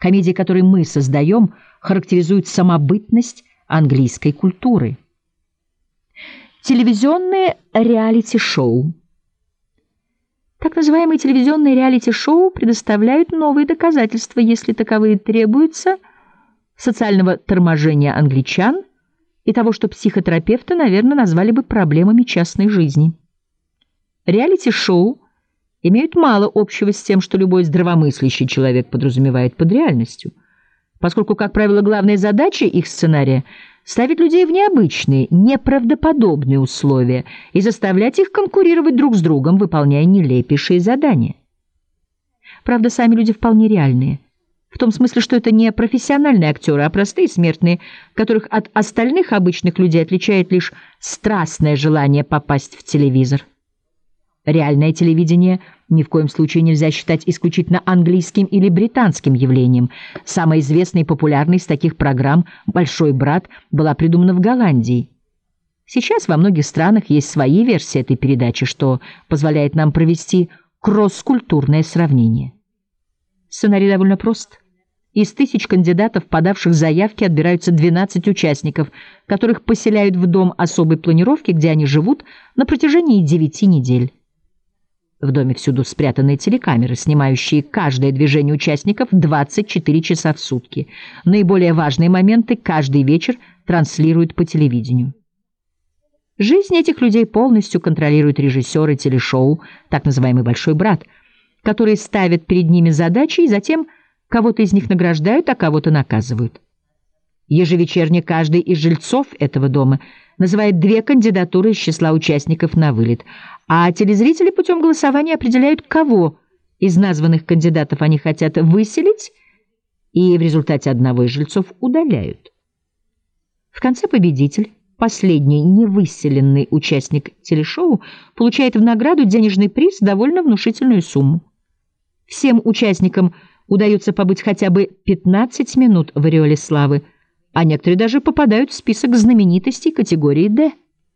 Комедии, которые мы создаем, характеризуют самобытность английской культуры. Телевизионные реалити-шоу. Так называемые телевизионные реалити-шоу предоставляют новые доказательства, если таковые требуются, социального торможения англичан и того, что психотерапевты, наверное, назвали бы проблемами частной жизни. Реалити-шоу имеют мало общего с тем, что любой здравомыслящий человек подразумевает под реальностью, поскольку, как правило, главная задача их сценария — ставить людей в необычные, неправдоподобные условия и заставлять их конкурировать друг с другом, выполняя нелепейшие задания. Правда, сами люди вполне реальные, в том смысле, что это не профессиональные актеры, а простые смертные, которых от остальных обычных людей отличает лишь страстное желание попасть в телевизор. Реальное телевидение ни в коем случае нельзя считать исключительно английским или британским явлением. Самая известная и популярная из таких программ «Большой брат» была придумана в Голландии. Сейчас во многих странах есть свои версии этой передачи, что позволяет нам провести кросс-культурное сравнение. Сценарий довольно прост. Из 1000 кандидатов, подавших заявки, отбираются 12 участников, которых поселяют в дом особой планировки, где они живут на протяжении 9 недель. В доме всюду спрятаны телекамеры, снимающие каждое движение участников 24 часа в сутки. Наиболее важные моменты каждый вечер транслируют по телевидению. Жизнь этих людей полностью контролируют режиссеры телешоу, так называемый «Большой брат», которые ставят перед ними задачи и затем кого-то из них награждают, а кого-то наказывают. Ежевечерне каждый из жильцов этого дома называет 2 кандидатуры из числа участников на вылет, а телезрители путем голосования определяют, кого из названных кандидатов они хотят выселить, и в результате одного из жильцов удаляют. В конце победитель, последний невыселенный участник телешоу, получает в награду денежный приз, довольно внушительную сумму. Всем участникам удается побыть хотя бы 15 минут в ореоле славы, а некоторые даже попадают в список знаменитостей категории «Д».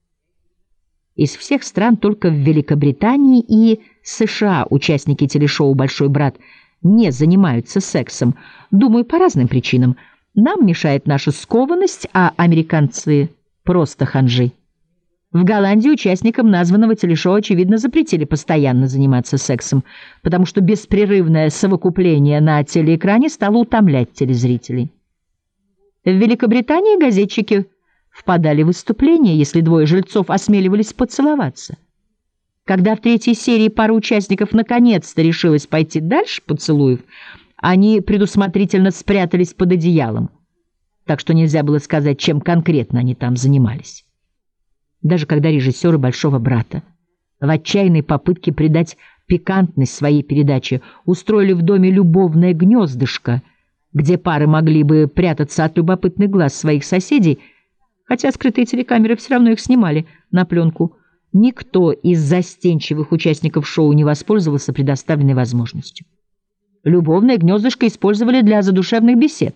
Из всех стран только в Великобритании и США участники телешоу «Большой брат» не занимаются сексом, думаю, по разным причинам. Нам мешает наша скованность, а американцы просто ханжи. В Голландии участникам названного телешоу, очевидно, запретили постоянно заниматься сексом, потому что беспрерывное совокупление на телеэкране стало утомлять телезрителей. В Великобритании газетчики впадали в выступление, если 2 жильцов осмеливались поцеловаться. Когда в 3-й серии пара участников наконец-то решилась пойти дальше поцелуев, они предусмотрительно спрятались под одеялом, так что нельзя было сказать, чем конкретно они там занимались. Даже когда режиссеры «Большого брата» в отчаянной попытке придать пикантность своей передаче устроили в доме любовное гнездышко, где пары могли бы прятаться от любопытных глаз своих соседей, хотя скрытые телекамеры все равно их снимали на пленку, никто из застенчивых участников шоу не воспользовался предоставленной возможностью. Любовное гнездышко использовали для задушевных бесед.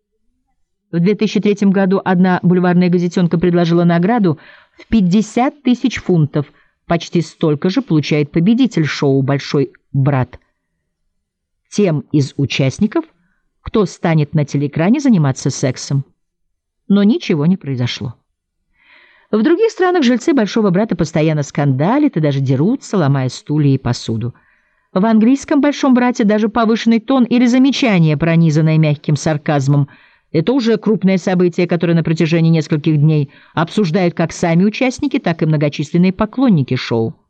В 2003 году одна бульварная газетенка предложила награду в 50 000 фунтов. Почти столько же получает победитель шоу «Большой брат». Тем из участников, кто станет на телеэкране заниматься сексом. Но ничего не произошло. В других странах жильцы «Большого брата» постоянно скандалят и даже дерутся, ломая стулья и посуду. В английском «Большом брате» даже повышенный тон или замечание, пронизанное мягким сарказмом, это уже крупное событие, которое на протяжении нескольких дней обсуждают как сами участники, так и многочисленные поклонники шоу.